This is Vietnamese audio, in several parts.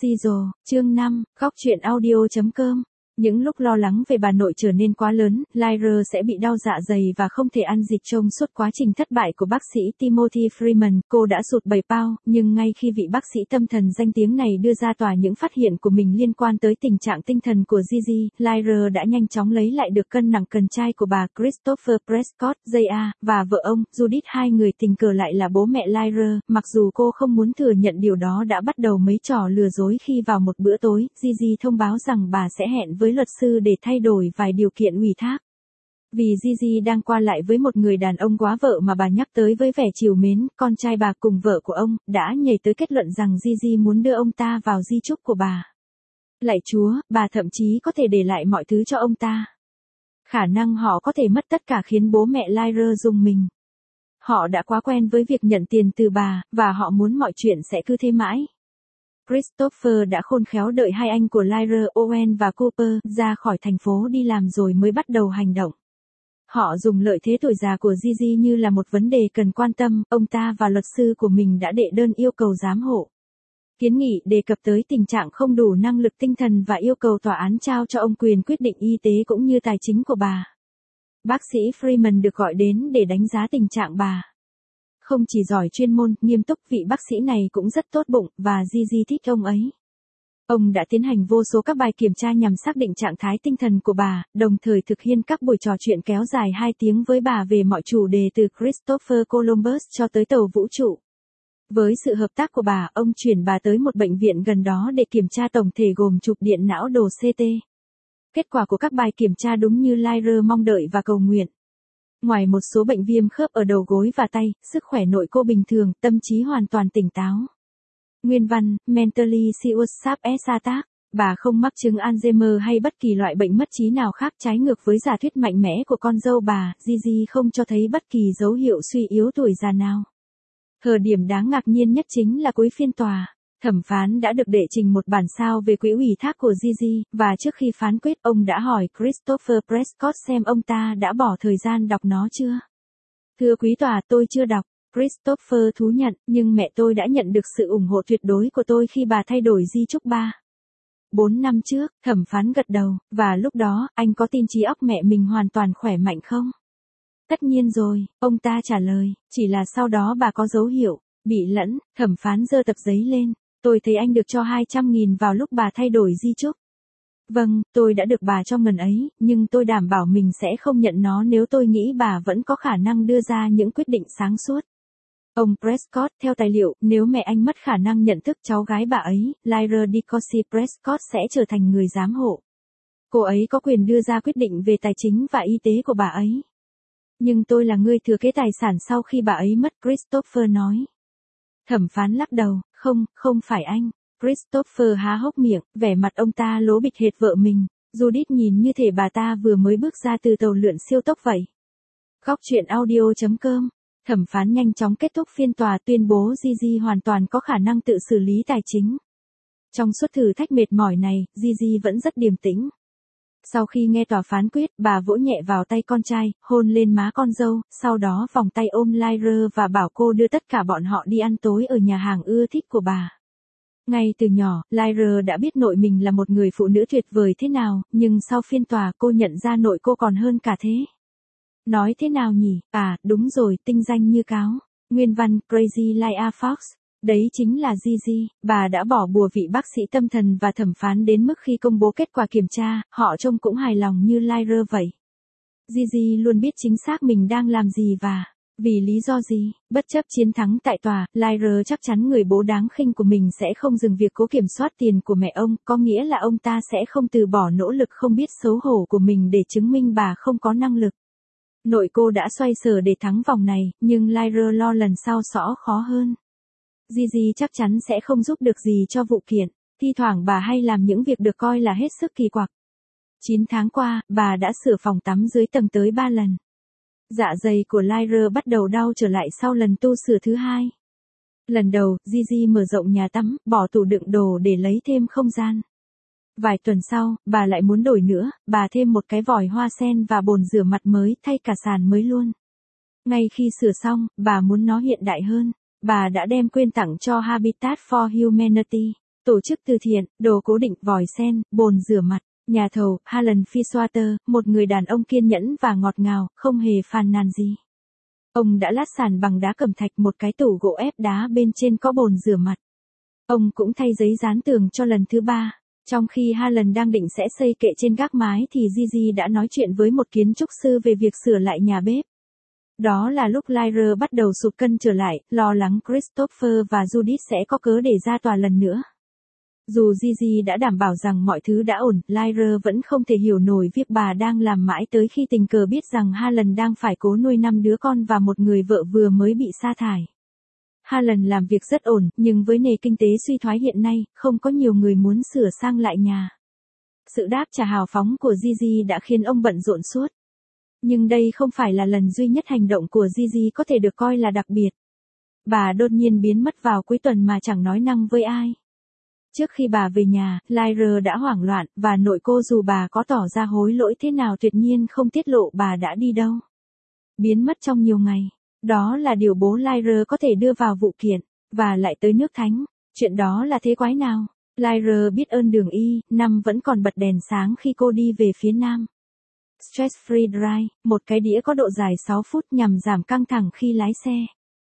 Siro, chương 5, góc truyện audio.com. Những lúc lo lắng về bà nội trở nên quá lớn, Lyra sẽ bị đau dạ dày và không thể ăn dịch trong suốt quá trình thất bại của bác sĩ Timothy Freeman. Cô đã sụt 7 pound, nhưng ngay khi vị bác sĩ tâm thần danh tiếng này đưa ra tòa những phát hiện của mình liên quan tới tình trạng tinh thần của Gigi, Lyra đã nhanh chóng lấy lại được cân nặng cần trai của bà Christopher Prescott, J.A., và vợ ông, Judith. Hai người tình cờ lại là bố mẹ Lyra, mặc dù cô không muốn thừa nhận điều đó đã bắt đầu mấy trò lừa dối khi vào một bữa tối, Gigi thông báo rằng bà sẽ hẹn với luật sư để thay đổi vài điều kiện ủy thác. Vì Gigi đang qua lại với một người đàn ông quá vợ mà bà nhắc tới với vẻ trìu mến, con trai bà cùng vợ của ông đã nhảy tới kết luận rằng Gigi muốn đưa ông ta vào di chúc của bà. Lạy Chúa, bà thậm chí có thể để lại mọi thứ cho ông ta. Khả năng họ có thể mất tất cả khiến bố mẹ Lyra rùng mình. Họ đã quá quen với việc nhận tiền từ bà, và họ muốn mọi chuyện sẽ cứ thế mãi. Christopher đã khôn khéo đợi hai anh của Lyra, Owen và Cooper, ra khỏi thành phố đi làm rồi mới bắt đầu hành động. Họ dùng lợi thế tuổi già của Gigi như là một vấn đề cần quan tâm. Ông ta và luật sư của mình đã đệ đơn yêu cầu giám hộ. Kiến nghị đề cập tới tình trạng không đủ năng lực tinh thần và yêu cầu tòa án trao cho ông quyền quyết định y tế cũng như tài chính của bà. Bác sĩ Freeman được gọi đến để đánh giá tình trạng bà. Không chỉ giỏi chuyên môn, nghiêm túc, vị bác sĩ này cũng rất tốt bụng, và Gigi thích ông ấy. Ông đã tiến hành vô số các bài kiểm tra nhằm xác định trạng thái tinh thần của bà, đồng thời thực hiện các buổi trò chuyện kéo dài 2 tiếng với bà về mọi chủ đề từ Christopher Columbus cho tới tàu vũ trụ. Với sự hợp tác của bà, ông chuyển bà tới một bệnh viện gần đó để kiểm tra tổng thể gồm chụp điện não đồ CT. Kết quả của các bài kiểm tra đúng như Lyra mong đợi và cầu nguyện. Ngoài một số bệnh viêm khớp ở đầu gối và tay, sức khỏe nội cô bình thường, tâm trí hoàn toàn tỉnh táo. Nguyên văn, Mentally Suicide Attack. Bà không mắc chứng Alzheimer hay bất kỳ loại bệnh mất trí nào khác, trái ngược với giả thuyết mạnh mẽ của con dâu bà. Gigi không cho thấy bất kỳ dấu hiệu suy yếu tuổi già nào. Thời điểm đáng ngạc nhiên nhất chính là cuối phiên tòa. Thẩm phán đã được đệ trình một bản sao về quỹ ủy thác của Gigi, và trước khi phán quyết, ông đã hỏi Christopher Prescott xem ông ta đã bỏ thời gian đọc nó chưa. Thưa quý tòa, tôi chưa đọc. Christopher thú nhận, nhưng mẹ tôi đã nhận được sự ủng hộ tuyệt đối của tôi khi bà thay đổi di chúc 4 năm trước. Thẩm phán gật đầu, và lúc đó, anh có tin trí óc mẹ mình hoàn toàn khỏe mạnh không? Tất nhiên rồi, ông ta trả lời, chỉ là sau đó bà có dấu hiệu bị lẫn. Thẩm phán giơ tập giấy lên. Tôi thấy anh được cho 200.000 vào lúc bà thay đổi di chúc. Vâng, tôi đã được bà cho ngần ấy, nhưng tôi đảm bảo mình sẽ không nhận nó nếu tôi nghĩ bà vẫn có khả năng đưa ra những quyết định sáng suốt. Ông Prescott, theo tài liệu, nếu mẹ anh mất khả năng nhận thức, cháu gái bà ấy, Lyra DeCourcy Prescott sẽ trở thành người giám hộ. Cô ấy có quyền đưa ra quyết định về tài chính và y tế của bà ấy. Nhưng tôi là người thừa kế tài sản sau khi bà ấy mất, Christopher nói. Thẩm phán lắc đầu, không phải anh. Christopher há hốc miệng, vẻ mặt ông ta lố bịch hệt vợ mình. Judith nhìn như thể bà ta vừa mới bước ra từ tàu lượn siêu tốc vậy. Góc truyện audio.com. Thẩm phán nhanh chóng kết thúc phiên tòa, tuyên bố Gigi hoàn toàn có khả năng tự xử lý tài chính. Trong suốt thử thách mệt mỏi này, Gigi vẫn rất điềm tĩnh. Sau khi nghe tòa phán quyết, bà vỗ nhẹ vào tay con trai, hôn lên má con dâu, sau đó vòng tay ôm Lyra và bảo cô đưa tất cả bọn họ đi ăn tối ở nhà hàng ưa thích của bà. Ngay từ nhỏ, Lyra đã biết nội mình là một người phụ nữ tuyệt vời thế nào, nhưng sau phiên tòa cô nhận ra nội cô còn hơn cả thế. Nói thế nào nhỉ? À, đúng rồi, tinh danh như cáo. Nguyên văn, Crazy Like a Fox. Đấy chính là Gigi. Bà đã bỏ bùa vị bác sĩ tâm thần và thẩm phán đến mức khi công bố kết quả kiểm tra, họ trông cũng hài lòng như Lyra vậy. Gigi luôn biết chính xác mình đang làm gì và vì lý do gì. Bất chấp chiến thắng tại tòa, Lyra chắc chắn người bố đáng khinh của mình sẽ không dừng việc cố kiểm soát tiền của mẹ ông, có nghĩa là ông ta sẽ không từ bỏ nỗ lực không biết xấu hổ của mình để chứng minh bà không có năng lực. Nội cô đã xoay sở để thắng vòng này, nhưng Lyra lo lần sau sẽ khó hơn. Gigi chắc chắn sẽ không giúp được gì cho vụ kiện, thi thoảng bà hay làm những việc được coi là hết sức kỳ quặc. 9 tháng qua, bà đã sửa phòng tắm dưới tầng tới 3 lần. Dạ dày của Lyra bắt đầu đau trở lại sau lần tu sửa thứ 2. Lần đầu, Gigi mở rộng nhà tắm, bỏ tủ đựng đồ để lấy thêm không gian. Vài tuần sau, bà lại muốn đổi nữa, bà thêm một cái vòi hoa sen và bồn rửa mặt mới, thay cả sàn mới luôn. Ngay khi sửa xong, bà muốn nó hiện đại hơn. Bà đã đem quyên tặng cho Habitat for Humanity. Tổ chức từ thiện, đồ cố định, vòi sen, bồn rửa mặt. Nhà thầu, Alan Fiswater, một người đàn ông kiên nhẫn và ngọt ngào, không hề phàn nàn gì. Ông đã lát sàn bằng đá cẩm thạch, một cái tủ gỗ ép đá bên trên có bồn rửa mặt. Ông cũng thay giấy dán tường cho lần thứ 3. Trong khi Alan đang định sẽ xây kệ trên gác mái thì Gigi đã nói chuyện với một kiến trúc sư về việc sửa lại nhà bếp. Đó là lúc Lyra bắt đầu sụt cân trở lại, lo lắng Christopher và Judith sẽ có cớ để ra tòa lần nữa. Dù Gigi đã đảm bảo rằng mọi thứ đã ổn, Lyra vẫn không thể hiểu nổi việc bà đang làm mãi tới khi tình cờ biết rằng Alan đang phải cố nuôi 5 đứa con và một người vợ vừa mới bị sa thải. Alan làm việc rất ổn, nhưng với nền kinh tế suy thoái hiện nay, không có nhiều người muốn sửa sang lại nhà. Sự đáp trả hào phóng của Gigi đã khiến ông bận rộn suốt. Nhưng đây không phải là lần duy nhất hành động của Gigi có thể được coi là đặc biệt. Bà đột nhiên biến mất vào cuối tuần mà chẳng nói năng với ai. Trước khi bà về nhà, Lyra đã hoảng loạn, và nội cô dù bà có tỏ ra hối lỗi thế nào tuyệt nhiên không tiết lộ bà đã đi đâu. Biến mất trong nhiều ngày. Đó là điều bố Lyra có thể đưa vào vụ kiện, và lại tới nước Thánh. Chuyện đó là thế quái nào? Lyra biết ơn đường Y5 vẫn còn bật đèn sáng khi cô đi về phía nam. Stress Free Drive, một cái đĩa có độ dài 6 phút nhằm giảm căng thẳng khi lái xe.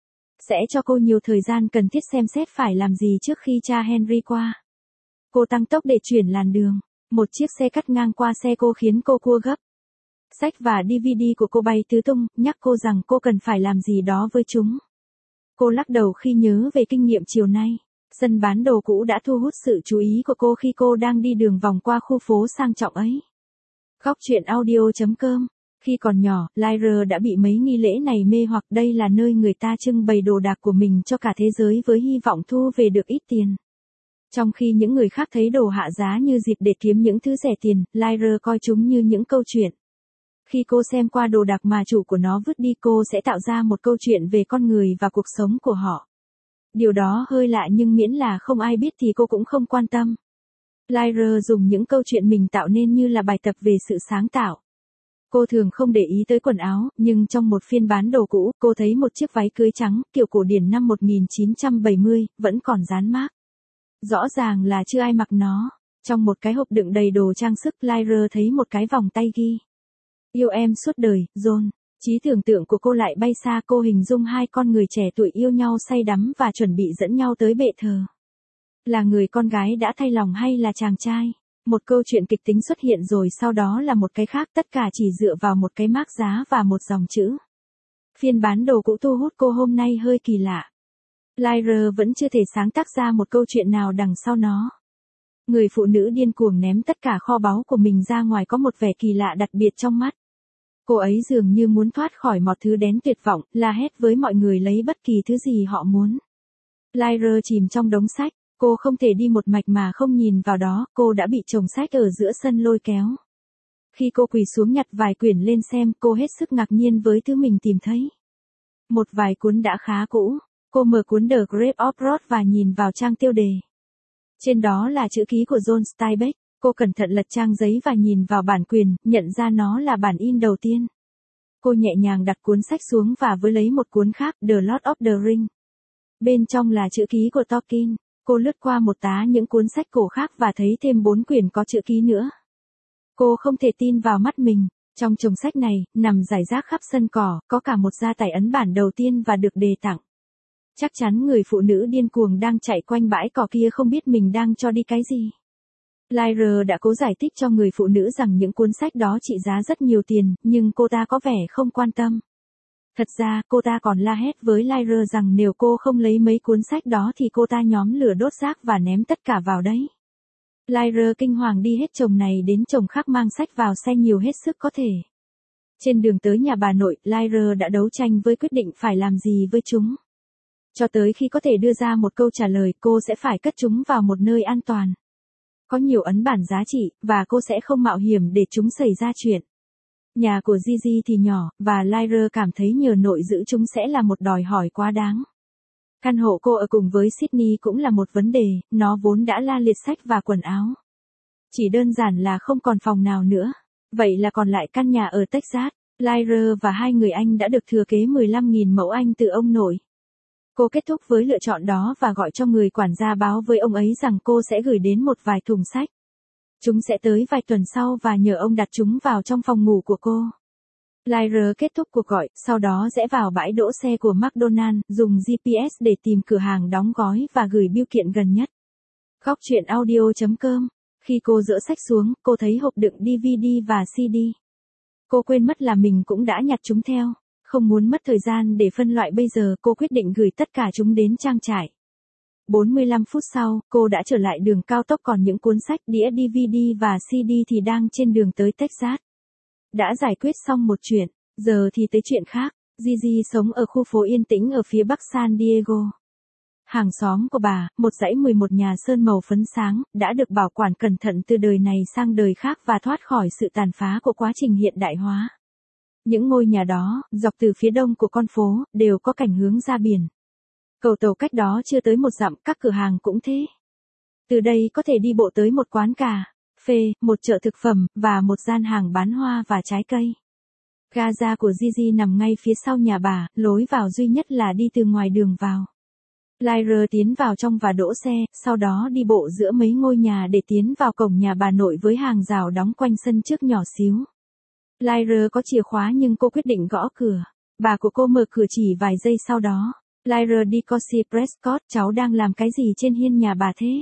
Sẽ cho cô nhiều thời gian cần thiết xem xét phải làm gì trước khi cha Henry qua. Cô tăng tốc để chuyển làn đường. Một chiếc xe cắt ngang qua xe cô khiến cô cua gấp. Sách và DVD của cô bay tứ tung, nhắc cô rằng cô cần phải làm gì đó với chúng. Cô lắc đầu khi nhớ về kinh nghiệm chiều nay. Sân bán đồ cũ đã thu hút sự chú ý của cô khi cô đang đi đường vòng qua khu phố sang trọng ấy. Góc truyện audio.com. Khi còn nhỏ, Lyra đã bị mấy nghi lễ này mê hoặc. Đây là nơi người ta trưng bày đồ đạc của mình cho cả thế giới với hy vọng thu về được ít tiền. Trong khi những người khác thấy đồ hạ giá như dịp để kiếm những thứ rẻ tiền, Lyra coi chúng như những câu chuyện. Khi cô xem qua đồ đạc mà chủ của nó vứt đi, cô sẽ tạo ra một câu chuyện về con người và cuộc sống của họ. Điều đó hơi lạ nhưng miễn là không ai biết thì cô cũng không quan tâm. Lyra dùng những câu chuyện mình tạo nên như là bài tập về sự sáng tạo. Cô thường không để ý tới quần áo, nhưng trong một phiên bán đồ cũ, cô thấy một chiếc váy cưới trắng, kiểu cổ điển năm 1970, vẫn còn dán mác. Rõ ràng là chưa ai mặc nó. Trong một cái hộp đựng đầy đồ trang sức, Lyra thấy một cái vòng tay ghi: "Yêu em suốt đời, John." Trí tưởng tượng của cô lại bay xa, cô hình dung hai con người trẻ tuổi yêu nhau say đắm và chuẩn bị dẫn nhau tới bệ thờ. Là người con gái đã thay lòng hay là chàng trai? Một câu chuyện kịch tính xuất hiện rồi sau đó là một cái khác, tất cả chỉ dựa vào một cái mác giá và một dòng chữ. Phiên bán đồ cũ thu hút cô hôm nay hơi kỳ lạ. Lyra vẫn chưa thể sáng tác ra một câu chuyện nào đằng sau nó. Người phụ nữ điên cuồng ném tất cả kho báu của mình ra ngoài có một vẻ kỳ lạ đặc biệt trong mắt. Cô ấy dường như muốn thoát khỏi mọi thứ đến tuyệt vọng, la hét với mọi người lấy bất kỳ thứ gì họ muốn. Lyra chìm trong đống sách, cô không thể đi một mạch mà không nhìn vào đó, cô đã bị chồng sách ở giữa sân lôi kéo. Khi cô quỳ xuống nhặt vài quyển lên xem, cô hết sức ngạc nhiên với thứ mình tìm thấy. Một vài cuốn đã khá cũ, cô mở cuốn The Grave of Roth và nhìn vào trang tiêu đề. Trên đó là chữ ký của John Steinbeck. Cô cẩn thận lật trang giấy và nhìn vào bản quyền, nhận ra nó là bản in đầu tiên. Cô nhẹ nhàng đặt cuốn sách xuống và với lấy một cuốn khác, The Lord of the Rings. Bên trong là chữ ký của Tolkien. Cô lướt qua một tá những cuốn sách cổ khác và thấy thêm 4 quyển có chữ ký nữa. Cô không thể tin vào mắt mình. Trong chồng sách này, nằm rải rác khắp sân cỏ, có cả một gia tài ấn bản đầu tiên và được đề tặng. Chắc chắn người phụ nữ điên cuồng đang chạy quanh bãi cỏ kia không biết mình đang cho đi cái gì. Lyra đã cố giải thích cho người phụ nữ rằng những cuốn sách đó trị giá rất nhiều tiền, nhưng cô ta có vẻ không quan tâm. Thật ra, cô ta còn la hét với Lyra rằng nếu cô không lấy mấy cuốn sách đó thì cô ta nhóm lửa đốt rác và ném tất cả vào đấy. Lyra kinh hoàng đi hết chồng này đến chồng khác mang sách vào xe nhiều hết sức có thể. Trên đường tới nhà bà nội, Lyra đã đấu tranh với quyết định phải làm gì với chúng. Cho tới khi có thể đưa ra một câu trả lời, cô sẽ phải cất chúng vào một nơi an toàn. Có nhiều ấn bản giá trị, và cô sẽ không mạo hiểm để chúng xảy ra chuyện. Nhà của Gigi thì nhỏ, và Lyra cảm thấy nhờ nội giữ chúng sẽ là một đòi hỏi quá đáng. Căn hộ cô ở cùng với Sydney cũng là một vấn đề, nó vốn đã la liệt sách và quần áo. Chỉ đơn giản là không còn phòng nào nữa. Vậy là còn lại căn nhà ở Texas. Lyra và hai người anh đã được thừa kế 15.000 mẫu Anh từ ông nội. Cô kết thúc với lựa chọn đó và gọi cho người quản gia báo với ông ấy rằng cô sẽ gửi đến một vài thùng sách. Chúng sẽ tới vài tuần sau và nhờ ông đặt chúng vào trong phòng ngủ của cô. Lyra kết thúc cuộc gọi, sau đó rẽ vào bãi đỗ xe của McDonald's, dùng GPS để tìm cửa hàng đóng gói và gửi bưu kiện gần nhất. Góc truyện audio.com. Khi cô dỡ sách xuống, cô thấy hộp đựng DVD và CD. Cô quên mất là mình cũng đã nhặt chúng theo. Không muốn mất thời gian để phân loại bây giờ, cô quyết định gửi tất cả chúng đến trang trại. 45 phút sau, cô đã trở lại đường cao tốc, còn những cuốn sách, đĩa DVD và CD thì đang trên đường tới Texas. Đã giải quyết xong một chuyện, giờ thì tới chuyện khác. Gigi sống ở khu phố yên tĩnh ở phía bắc San Diego. Hàng xóm của bà, một dãy 11 nhà sơn màu phấn sáng, đã được bảo quản cẩn thận từ đời này sang đời khác và thoát khỏi sự tàn phá của quá trình hiện đại hóa. Những ngôi nhà đó, dọc từ phía đông của con phố, đều có cảnh hướng ra biển. Cầu tàu cách đó chưa tới một dặm, các cửa hàng cũng thế. Từ đây có thể đi bộ tới một quán cà phê, một chợ thực phẩm, và một gian hàng bán hoa và trái cây. Gaza của Gigi nằm ngay phía sau nhà bà, lối vào duy nhất là đi từ ngoài đường vào. Lyra tiến vào trong và đỗ xe, sau đó đi bộ giữa mấy ngôi nhà để tiến vào cổng nhà bà nội với hàng rào đóng quanh sân trước nhỏ xíu. Lyra có chìa khóa nhưng cô quyết định gõ cửa. Bà của cô mở cửa chỉ vài giây sau đó. Lyra DeCourcy Prescott, cháu đang làm cái gì trên hiên nhà bà thế?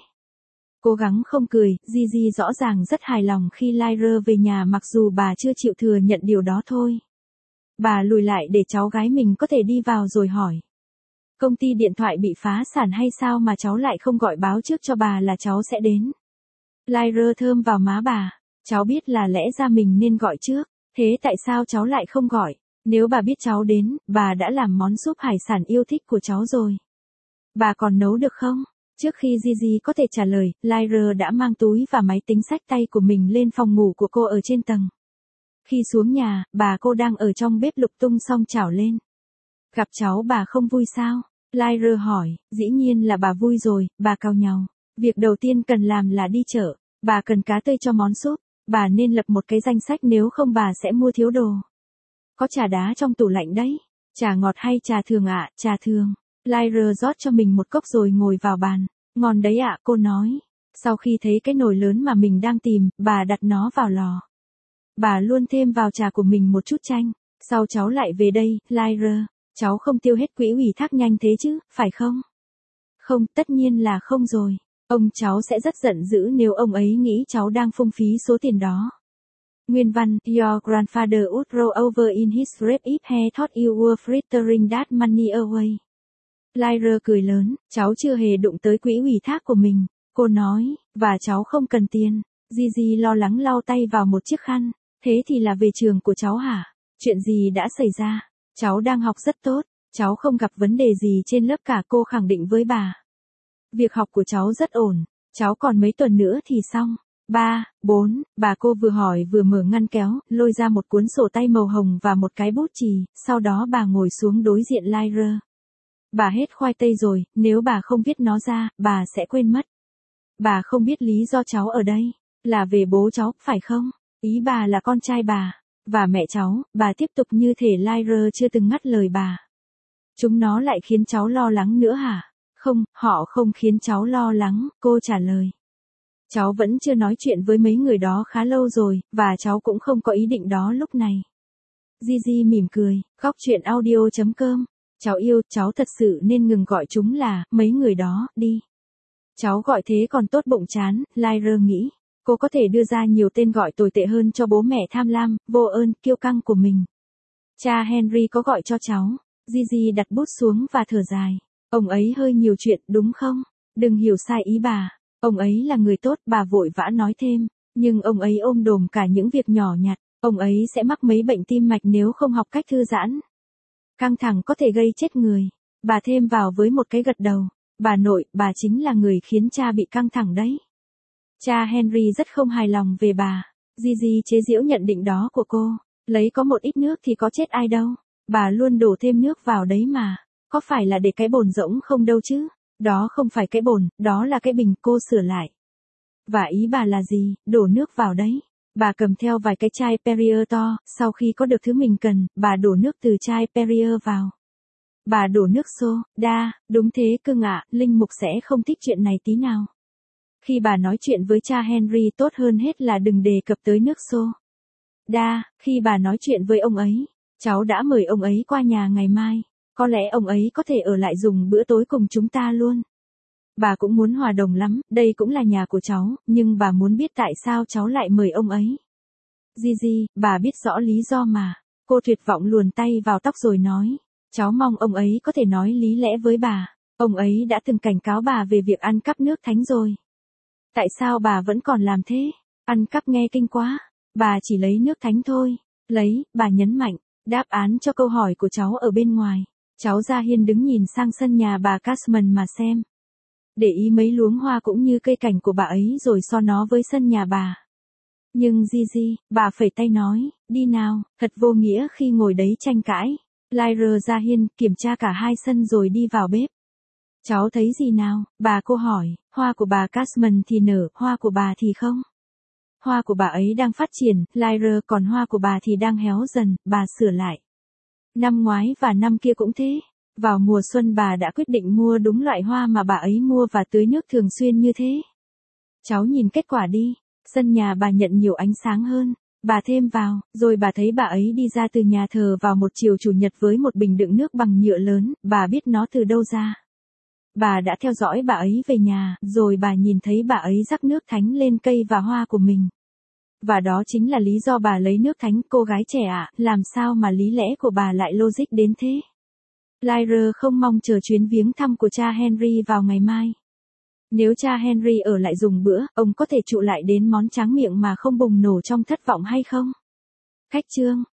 Cố gắng không cười, Gigi rõ ràng rất hài lòng khi Lyra về nhà mặc dù bà chưa chịu thừa nhận điều đó thôi. Bà lùi lại để cháu gái mình có thể đi vào rồi hỏi. Công ty điện thoại bị phá sản hay sao mà cháu lại không gọi báo trước cho bà là cháu sẽ đến? Lyra thơm vào má bà. Cháu biết là lẽ ra mình nên gọi trước. Thế tại sao cháu lại không gọi? Nếu bà biết cháu đến, bà đã làm món súp hải sản yêu thích của cháu rồi. Bà còn nấu được không? Trước khi Gigi có thể trả lời, Lyra đã mang túi và máy tính xách tay của mình lên phòng ngủ của cô ở trên tầng. Khi xuống nhà, bà cô đang ở trong bếp lục tung xong chảo lên. Gặp cháu bà không vui sao? Lyra hỏi. Dĩ nhiên là bà vui rồi, bà cau nhàu. Việc đầu tiên cần làm là đi chợ. Bà cần cá tươi cho món súp. Bà nên lập một cái danh sách nếu không bà sẽ mua thiếu đồ. Có trà đá trong tủ lạnh đấy. Trà ngọt hay trà thường ạ? Trà thường. Lyra rót cho mình một cốc rồi ngồi vào bàn. Ngon đấy ạ, cô nói. Sau khi thấy cái nồi lớn mà mình đang tìm, bà đặt nó vào lò. Bà luôn thêm vào trà của mình một chút chanh. Sau cháu lại về đây, Lyra. Cháu không tiêu hết quỹ ủy thác nhanh thế chứ, phải không? Không, tất nhiên là không rồi. Ông cháu sẽ rất giận dữ nếu ông ấy nghĩ cháu đang phung phí số tiền đó. Nguyên văn, Your grandfather would roll over in his grave if he thought you were frittering that money away. Lyra cười lớn, cháu chưa hề đụng tới quỹ ủy thác của mình, cô nói, và cháu không cần tiền. Gigi lo lắng lau tay vào một chiếc khăn, thế thì là về trường của cháu hả? Chuyện gì đã xảy ra? Cháu đang học rất tốt, cháu không gặp vấn đề gì trên lớp cả, cô khẳng định với bà. Việc học của cháu rất ổn, cháu còn mấy tuần nữa thì xong. 3, 4, bà cô vừa hỏi vừa mở ngăn kéo, lôi ra một cuốn sổ tay màu hồng và một cái bút chì, sau đó bà ngồi xuống đối diện Lyra. Bà hết khoai tây rồi, nếu bà không viết nó ra, bà sẽ quên mất. Bà không biết lý do cháu ở đây, là về bố cháu, phải không? Ý bà là con trai bà, và mẹ cháu, bà tiếp tục như thể Lyra chưa từng ngắt lời bà. Chúng nó lại khiến cháu lo lắng nữa hả? Không, họ không khiến cháu lo lắng, cô trả lời. Cháu vẫn chưa nói chuyện với mấy người đó khá lâu rồi, và cháu cũng không có ý định đó lúc này. Gigi mỉm cười, góc truyện audio.com. Cháu yêu, cháu thật sự nên ngừng gọi chúng là, mấy người đó, đi. Cháu gọi thế còn tốt bụng chán, Lyra nghĩ. Cô có thể đưa ra nhiều tên gọi tồi tệ hơn cho bố mẹ tham lam, vô ơn, kiêu căng của mình. Cha Henry có gọi cho cháu. Gigi đặt bút xuống và thở dài. Ông ấy hơi nhiều chuyện, đúng không? Đừng hiểu sai ý bà. Ông ấy là người tốt, bà vội vã nói thêm. Nhưng ông ấy ôm đồm cả những việc nhỏ nhặt. Ông ấy sẽ mắc mấy bệnh tim mạch nếu không học cách thư giãn. Căng thẳng có thể gây chết người. Bà thêm vào với một cái gật đầu. Bà nội, bà chính là người khiến cha bị căng thẳng đấy. Cha Henry rất không hài lòng về bà. Gigi chế giễu nhận định đó của cô. Lấy có một ít nước thì có chết ai đâu. Bà luôn đổ thêm nước vào đấy mà. Có phải là để cái bồn rỗng không đâu chứ? Đó không phải cái bồn, đó là cái bình, cô sửa lại. Và ý bà là gì, đổ nước vào đấy. Bà cầm theo vài cái chai Perrier to, sau khi có được thứ mình cần, bà đổ nước từ chai Perrier vào. Bà đổ nước soda, đúng thế cưng ạ, Linh Mục sẽ không thích chuyện này tí nào. Khi bà nói chuyện với cha Henry tốt hơn hết là đừng đề cập tới nước soda, khi bà nói chuyện với ông ấy, cháu đã mời ông ấy qua nhà ngày mai, có lẽ ông ấy có thể ở lại dùng bữa tối cùng chúng ta luôn. Bà cũng muốn hòa đồng lắm, đây cũng là nhà của cháu, nhưng bà muốn biết tại sao cháu lại mời ông ấy. Gigi, bà biết rõ lý do mà. Cô tuyệt vọng luồn tay vào tóc rồi nói. Cháu mong ông ấy có thể nói lý lẽ với bà. Ông ấy đã từng cảnh cáo bà về việc ăn cắp nước thánh rồi. Tại sao bà vẫn còn làm thế? Ăn cắp nghe kinh quá. Bà chỉ lấy nước thánh thôi. Lấy, bà nhấn mạnh. Đáp án cho câu hỏi của cháu ở bên ngoài. Cháu ra hiên đứng nhìn sang sân nhà bà Cashman mà xem. Để ý mấy luống hoa cũng như cây cảnh của bà ấy rồi so nó với sân nhà bà. Nhưng Gigi, bà phẩy tay nói, đi nào, thật vô nghĩa khi ngồi đấy tranh cãi. Lyra ra hiên, kiểm tra cả hai sân rồi đi vào bếp. Cháu thấy gì nào, bà cô hỏi, hoa của bà Cashman thì nở, hoa của bà thì không. Hoa của bà ấy đang phát triển, Lyra, còn hoa của bà thì đang héo dần, bà sửa lại. Năm ngoái và năm kia cũng thế. Vào mùa xuân bà đã quyết định mua đúng loại hoa mà bà ấy mua và tưới nước thường xuyên như thế. Cháu nhìn kết quả đi. Sân nhà bà nhận nhiều ánh sáng hơn. Bà thêm vào, rồi bà thấy bà ấy đi ra từ nhà thờ vào một chiều chủ nhật với một bình đựng nước bằng nhựa lớn, bà biết nó từ đâu ra. Bà đã theo dõi bà ấy về nhà, rồi bà nhìn thấy bà ấy rắc nước thánh lên cây và hoa của mình. Và đó chính là lý do bà lấy nước thánh, cô gái trẻ ạ, làm sao mà lý lẽ của bà lại logic đến thế? Lyra không mong chờ chuyến viếng thăm của cha Henry vào ngày mai. Nếu cha Henry ở lại dùng bữa, ông có thể trụ lại đến món tráng miệng mà không bùng nổ trong thất vọng hay không? Khách chương